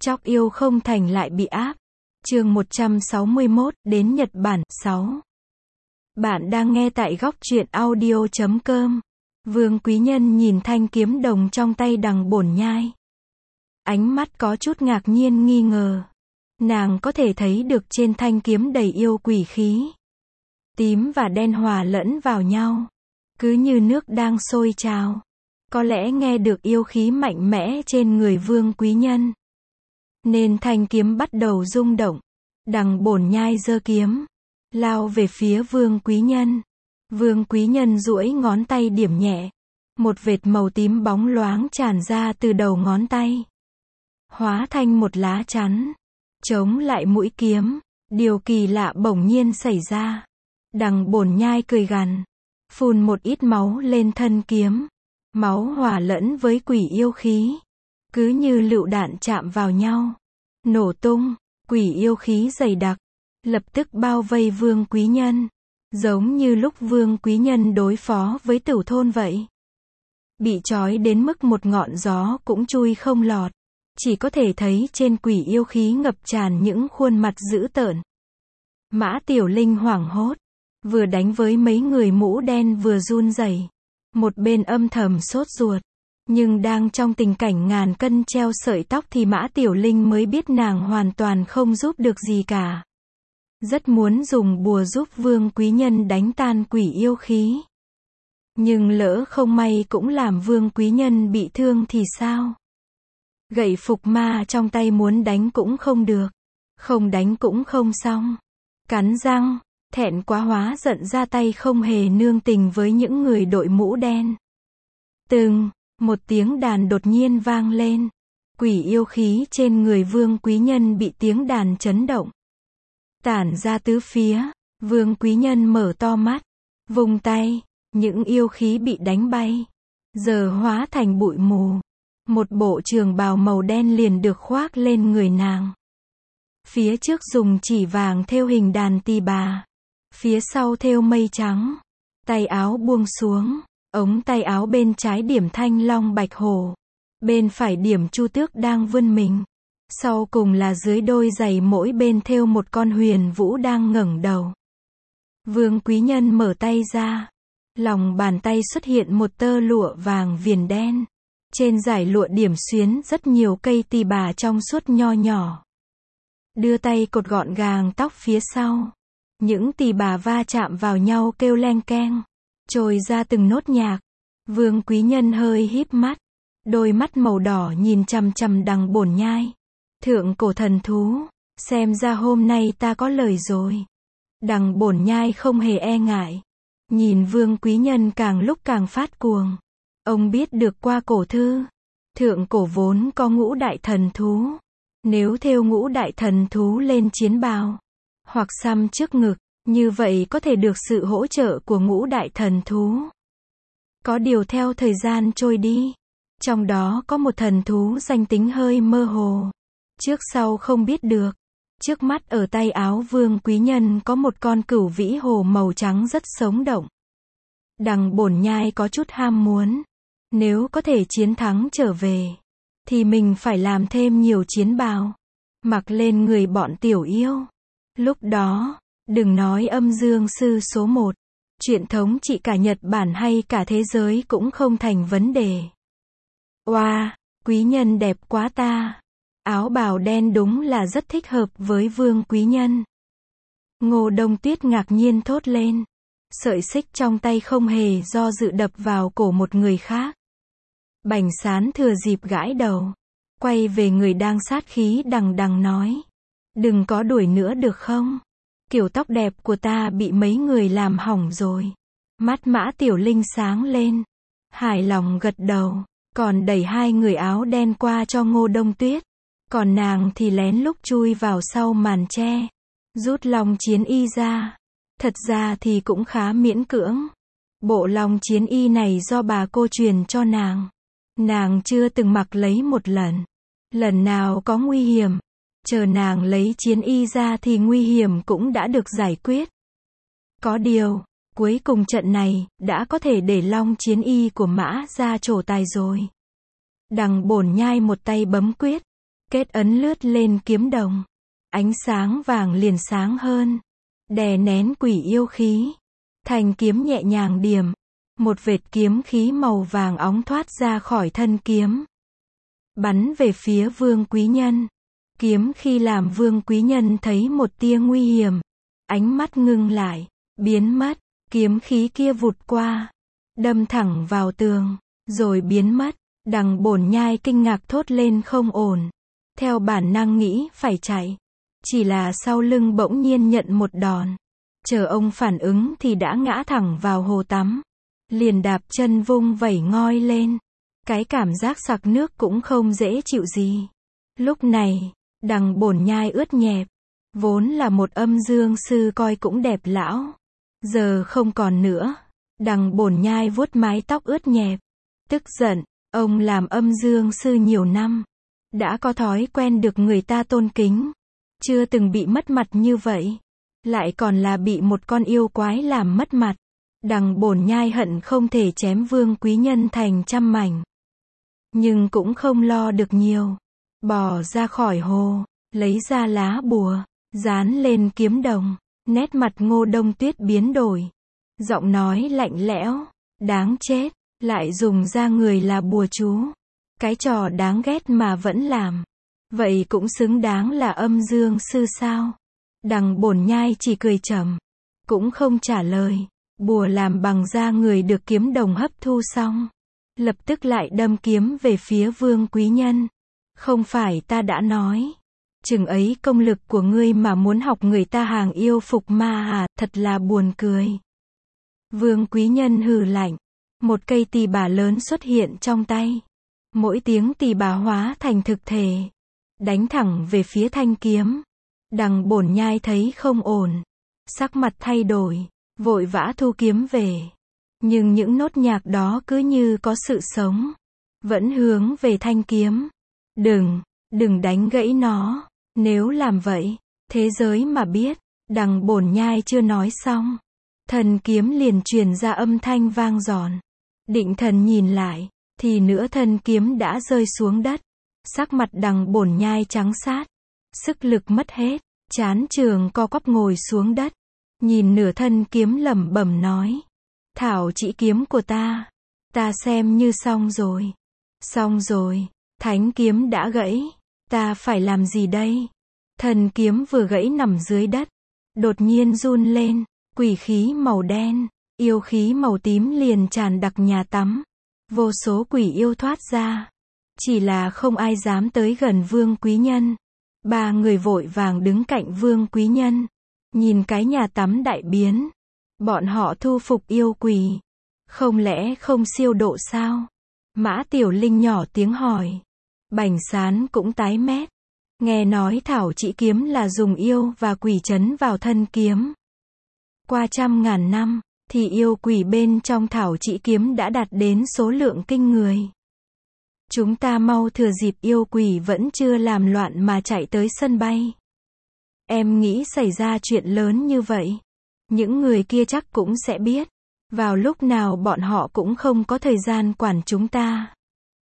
Chóc yêu không thành lại bị áp. Chương 161, đến Nhật Bản, 6. Bạn đang nghe tại góc truyện audio.com. Vương Quý Nhân nhìn thanh kiếm đồng trong tay Đằng Bổn Nhai. Ánh mắt có chút ngạc nhiên nghi ngờ. Nàng có thể thấy được trên thanh kiếm đầy yêu quỷ khí. Tím và đen hòa lẫn vào nhau. Cứ như nước đang sôi trào. Có lẽ nghe được yêu khí mạnh mẽ trên người Vương Quý Nhân. Nên thanh kiếm bắt đầu rung động. Đằng Bổn Nhai giơ kiếm. Lao về phía Vương Quý Nhân. Vương Quý Nhân duỗi ngón tay điểm nhẹ. Một vệt màu tím bóng loáng tràn ra từ đầu ngón tay. Hóa thành một lá chắn. Chống lại mũi kiếm. Điều kỳ lạ bỗng nhiên xảy ra. Đằng Bổn Nhai cười gằn. Phun một ít máu lên thân kiếm. Máu hòa lẫn với quỷ yêu khí. Cứ như lựu đạn chạm vào nhau. Nổ tung. Quỷ yêu khí dày đặc. Lập tức bao vây Vương Quý Nhân. Giống như lúc Vương Quý Nhân đối phó với Tửu Thôn vậy. Bị trói đến mức một ngọn gió cũng chui không lọt. Chỉ có thể thấy trên quỷ yêu khí ngập tràn những khuôn mặt dữ tợn. Mã Tiểu Linh hoảng hốt. Vừa đánh với mấy người mũ đen vừa run rẩy. Một bên âm thầm sốt ruột. Nhưng đang trong tình cảnh ngàn cân treo sợi tóc thì Mã Tiểu Linh mới biết nàng hoàn toàn không giúp được gì cả. Rất muốn dùng bùa giúp Vương Quý Nhân đánh tan quỷ yêu khí. Nhưng lỡ không may cũng làm Vương Quý Nhân bị thương thì sao? Gậy phục ma trong tay muốn đánh cũng không được. Không đánh cũng không xong. Cắn răng, thẹn quá hóa giận ra tay không hề nương tình với những người đội mũ đen. Một tiếng đàn đột nhiên vang lên. Quỷ yêu khí trên người Vương Quý Nhân bị tiếng đàn chấn động. Tản ra tứ phía. Vương Quý Nhân mở to mắt. Vung tay. Những yêu khí bị đánh bay. Giờ hóa thành bụi mù. Một bộ trường bào màu đen liền được khoác lên người nàng. Phía trước dùng chỉ vàng thêu hình đàn tỳ bà. Phía sau thêu mây trắng. Tay áo buông xuống. Ống tay áo bên trái điểm thanh long bạch hổ. Bên phải điểm chu tước đang vươn mình. Sau cùng là dưới đôi giày mỗi bên thêu một con huyền vũ đang ngẩng đầu. Vương Quý Nhân mở tay ra. Lòng bàn tay xuất hiện một tơ lụa vàng viền đen. Trên dải lụa điểm xuyến rất nhiều cây tỳ bà trong suốt nho nhỏ. Đưa tay cột gọn gàng tóc phía sau. Những tỳ bà va chạm vào nhau kêu leng keng. Trồi ra từng nốt nhạc. Vương Quý Nhân hơi híp mắt. Đôi mắt màu đỏ nhìn chằm chằm Đằng Bổn Nhai. Thượng cổ thần thú. Xem ra hôm nay ta có lời rồi. Đằng Bổn Nhai không hề e ngại. Nhìn Vương Quý Nhân càng lúc càng phát cuồng. Ông biết được qua cổ thư. Thượng cổ vốn có ngũ đại thần thú. Nếu thêu ngũ đại thần thú lên chiến bào. Hoặc xăm trước ngực. Như vậy có thể được sự hỗ trợ của ngũ đại thần thú. Có điều theo thời gian trôi đi. Trong đó có một thần thú danh tính hơi mơ hồ. Trước sau không biết được. Trước mắt ở tay áo Vương Quý Nhân có một con cửu vĩ hồ màu trắng rất sống động. Đằng Bổn Nhai có chút ham muốn. Nếu có thể chiến thắng trở về. Thì mình phải làm thêm nhiều chiến bào. Mặc lên người bọn tiểu yêu. Lúc đó. Đừng nói âm dương sư số 1. Chuyện thống trị cả Nhật Bản hay cả thế giới cũng không thành vấn đề. Oa, Quý Nhân đẹp quá ta. Áo bào đen đúng là rất thích hợp với Vương Quý Nhân. Ngô Đông Tuyết ngạc nhiên thốt lên. Sợi xích trong tay không hề do dự đập vào cổ một người khác. Bành Sán thừa dịp gãi đầu. Quay về người đang sát khí đằng đằng nói. Đừng có đuổi nữa được không? Kiểu tóc đẹp của ta bị mấy người làm hỏng rồi. Mắt Mã Tiểu Linh sáng lên. Hài lòng gật đầu. Còn đẩy hai người áo đen qua cho Ngô Đông Tuyết. Còn nàng thì lén lút chui vào sau màn tre. Rút long chiến y ra. Thật ra thì cũng khá miễn cưỡng. Bộ long chiến y này do bà cô truyền cho nàng. Nàng chưa từng mặc lấy một lần. Lần nào có nguy hiểm. Chờ nàng lấy chiến y ra thì nguy hiểm cũng đã được giải quyết. Có điều, cuối cùng trận này, đã có thể để long chiến y của Mã ra trổ tài rồi. Đằng Bổn Nhai một tay bấm quyết. Kết ấn lướt lên kiếm đồng. Ánh sáng vàng liền sáng hơn. Đè nén quỷ yêu khí. Thanh kiếm nhẹ nhàng điểm. Một vệt kiếm khí màu vàng óng thoát ra khỏi thân kiếm. Bắn về phía Vương Quý Nhân. Kiếm khi làm Vương Quý Nhân thấy một tia nguy hiểm. Ánh mắt ngưng lại, biến mất. Kiếm khí kia vụt qua. Đâm thẳng vào tường. Rồi biến mất. Đằng Bổn Nhai kinh ngạc thốt lên không ổn. Theo bản năng nghĩ phải chạy. Chỉ là sau lưng bỗng nhiên nhận một đòn. Chờ ông phản ứng thì đã ngã thẳng vào hồ tắm. Liền đạp chân vung vẩy ngoi lên. Cái cảm giác sặc nước cũng không dễ chịu gì. Lúc này, đằng Bổn Nhai ướt nhẹp. Vốn là một âm dương sư coi cũng đẹp lão. Giờ không còn nữa. Đằng Bổn Nhai vuốt mái tóc ướt nhẹp. Tức giận, ông làm âm dương sư nhiều năm. Đã có thói quen được người ta tôn kính. Chưa từng bị mất mặt như vậy. Lại còn là bị một con yêu quái làm mất mặt. Đằng Bổn Nhai hận không thể chém Vương Quý Nhân thành trăm mảnh. Nhưng cũng không lo được nhiều. Bò ra khỏi hồ, lấy ra lá bùa, dán lên kiếm đồng. Nét mặt Ngô Đông Tuyết biến đổi. Giọng nói lạnh lẽo, đáng chết, lại dùng da người là bùa chú. Cái trò đáng ghét mà vẫn làm. Vậy cũng xứng đáng là âm dương sư sao? Đằng Bổn Nhai chỉ cười trầm, cũng không trả lời. Bùa làm bằng da người được kiếm đồng hấp thu xong, lập tức lại đâm kiếm về phía Vương Quý Nhân. Không phải ta đã nói, chừng ấy công lực của ngươi mà muốn học người ta hàng yêu phục ma à, thật là buồn cười. Vương Quý Nhân hừ lạnh, một cây tỳ bà lớn xuất hiện trong tay. Mỗi tiếng tỳ bà hóa thành thực thể, đánh thẳng về phía thanh kiếm. Đằng Bổn Nhai thấy không ổn, sắc mặt thay đổi, vội vã thu kiếm về. Nhưng những nốt nhạc đó cứ như có sự sống, vẫn hướng về thanh kiếm. Đừng đánh gãy nó, nếu làm vậy, thế giới mà biết. Đằng Bổn Nhai chưa nói xong, thần kiếm liền truyền ra âm thanh vang giòn. Định thần nhìn lại, thì nửa thân kiếm đã rơi xuống đất. Sắc mặt đằng Bổn Nhai trắng sát, sức lực mất hết, trán trường co quắp ngồi xuống đất. Nhìn nửa thân kiếm lẩm bẩm nói: Thảo chỉ kiếm của ta xem như xong rồi. Xong rồi, thánh kiếm đã gãy, ta phải làm gì đây? Thần kiếm vừa gãy nằm dưới đất, đột nhiên run lên, quỷ khí màu đen, yêu khí màu tím liền tràn đặc nhà tắm. Vô số quỷ yêu thoát ra, chỉ là không ai dám tới gần Vương Quý Nhân. Ba người vội vàng đứng cạnh Vương Quý Nhân, nhìn cái nhà tắm đại biến. Bọn họ thu phục yêu quỷ, không lẽ không siêu độ sao? Mã Tiểu Linh nhỏ tiếng hỏi. Bành Sán cũng tái mét. Nghe nói thảo chỉ kiếm là dùng yêu và quỷ trấn vào thân kiếm. Qua trăm ngàn năm, thì yêu quỷ bên trong thảo chỉ kiếm đã đạt đến số lượng kinh người. Chúng ta mau thừa dịp yêu quỷ vẫn chưa làm loạn mà chạy tới sân bay. Em nghĩ xảy ra chuyện lớn như vậy, những người kia chắc cũng sẽ biết. Vào lúc nào bọn họ cũng không có thời gian quản chúng ta.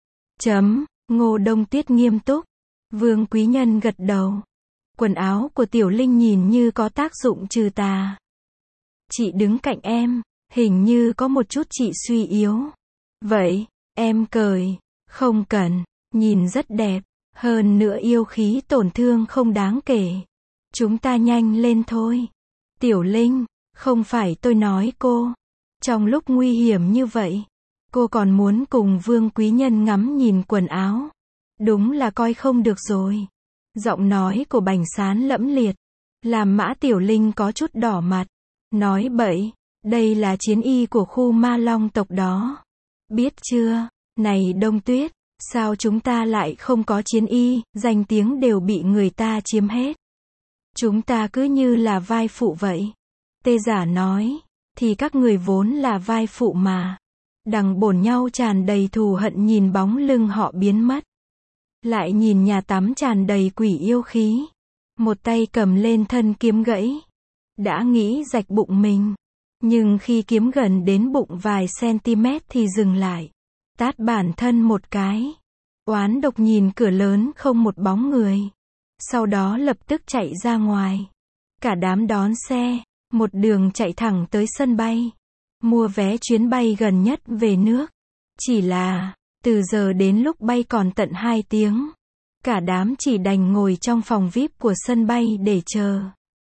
Ngô Đông Tuyết nghiêm túc. Vương Quý Nhân gật đầu. Quần áo của Tiểu Linh nhìn như có tác dụng trừ tà. Chị đứng cạnh em, hình như có một chút chị suy yếu. Vậy, em cởi. Không cần, nhìn rất đẹp. Hơn nữa yêu khí tổn thương không đáng kể. Chúng ta nhanh lên thôi. Tiểu Linh, không phải tôi nói cô. Trong lúc nguy hiểm như vậy, cô còn muốn cùng Vương Quý Nhân ngắm nhìn quần áo. Đúng là coi không được rồi. Giọng nói của Bành Sán lẫm liệt, làm Mã Tiểu Linh có chút đỏ mặt. Nói bậy, đây là chiến y của khu ma long tộc đó. Biết chưa, này Đông Tuyết, sao chúng ta lại không có chiến y, danh tiếng đều bị người ta chiếm hết. Chúng ta cứ như là vai phụ vậy. Tê Giả nói, thì các người vốn là vai phụ mà. Đằng Bổn nhau tràn đầy thù hận nhìn bóng lưng họ biến mất. Lại nhìn nhà tắm tràn đầy quỷ yêu khí. Một tay cầm lên thân kiếm gãy. Đã nghĩ rạch bụng mình. Nhưng khi kiếm gần đến bụng vài cm thì dừng lại. Tát bản thân một cái. Oán độc nhìn cửa lớn không một bóng người. Sau đó lập tức chạy ra ngoài. Cả đám đón xe, một đường chạy thẳng tới sân bay. Mua vé chuyến bay gần nhất về nước. Chỉ là, từ giờ đến lúc bay còn tận 2 tiếng. Cả đám chỉ đành ngồi trong phòng VIP của sân bay để chờ.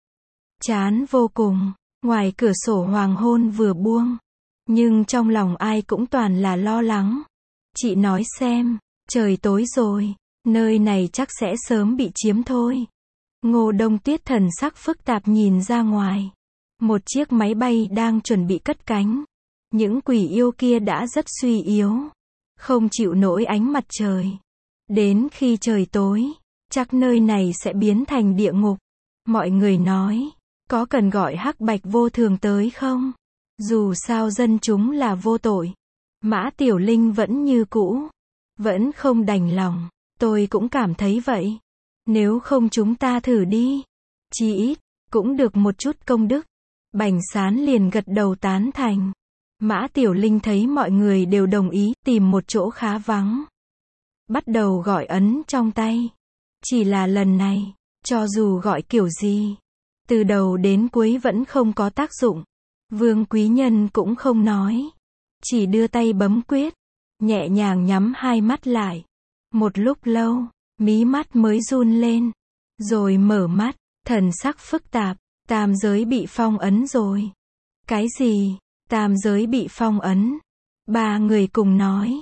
Chán vô cùng, ngoài cửa sổ hoàng hôn vừa buông. Nhưng trong lòng ai cũng toàn là lo lắng. Chị nói xem, trời tối rồi, nơi này chắc sẽ sớm bị chiếm thôi. Ngô Đông Tuyết thần sắc phức tạp nhìn ra ngoài. Một chiếc máy bay đang chuẩn bị cất cánh. Những quỷ yêu kia đã rất suy yếu. Không chịu nổi ánh mặt trời. Đến khi trời tối, chắc nơi này sẽ biến thành địa ngục. Mọi người nói, có cần gọi Hắc Bạch Vô Thường tới không? Dù sao dân chúng là vô tội. Mã Tiểu Linh vẫn như cũ. Vẫn không đành lòng. Tôi cũng cảm thấy vậy. Nếu không chúng ta thử đi. Chí ít, cũng được một chút công đức. Bành Sán liền gật đầu tán thành. Mã Tiểu Linh thấy mọi người đều đồng ý, tìm một chỗ khá vắng. Bắt đầu gọi ấn trong tay. Chỉ là lần này, cho dù gọi kiểu gì, từ đầu đến cuối vẫn không có tác dụng. Vương Quý Nhân cũng không nói. Chỉ đưa tay bấm quyết. Nhẹ nhàng nhắm hai mắt lại. Một lúc lâu, mí mắt mới run lên. Rồi mở mắt, thần sắc phức tạp. Tam giới bị phong ấn rồi. Cái gì? Tam giới bị phong ấn. Ba người cùng nói.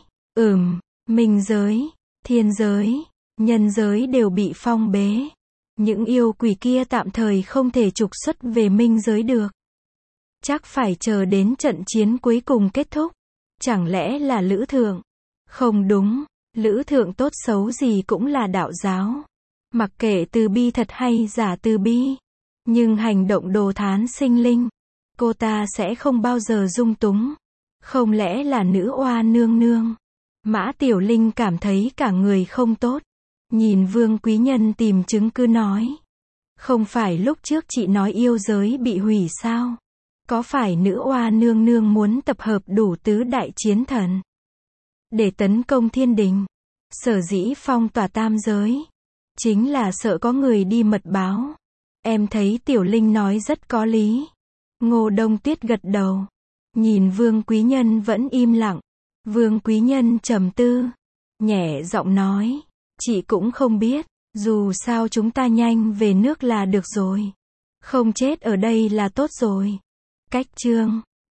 Minh giới, thiên giới, nhân giới đều bị phong bế. Những yêu quỷ kia tạm thời không thể trục xuất về minh giới được. Chắc phải chờ đến trận chiến cuối cùng kết thúc. Chẳng lẽ là Lữ Thượng? Không đúng, Lữ Thượng tốt xấu gì cũng là đạo giáo. Mặc kệ từ bi thật hay giả từ bi. Nhưng hành động đồ thán sinh linh, cô ta sẽ không bao giờ dung túng. Không lẽ là nữ oa nương nương? Mã Tiểu Linh cảm thấy cả người không tốt. Nhìn Vương Quý Nhân tìm chứng cứ nói. Không phải lúc trước chị nói yêu giới bị hủy sao? Có phải nữ oa nương nương muốn tập hợp đủ tứ đại chiến thần để tấn công thiên đình? Sở dĩ phong tỏa tam giới, chính là sợ có người đi mật báo. Em thấy Tiểu Linh nói rất có lý. Ngô Đông Tuyết gật đầu. Nhìn Vương Quý Nhân vẫn im lặng. Vương Quý Nhân trầm tư. Nhẹ giọng nói. Chị cũng không biết. Dù sao chúng ta nhanh về nước là được rồi. Không chết ở đây là tốt rồi. Cách chương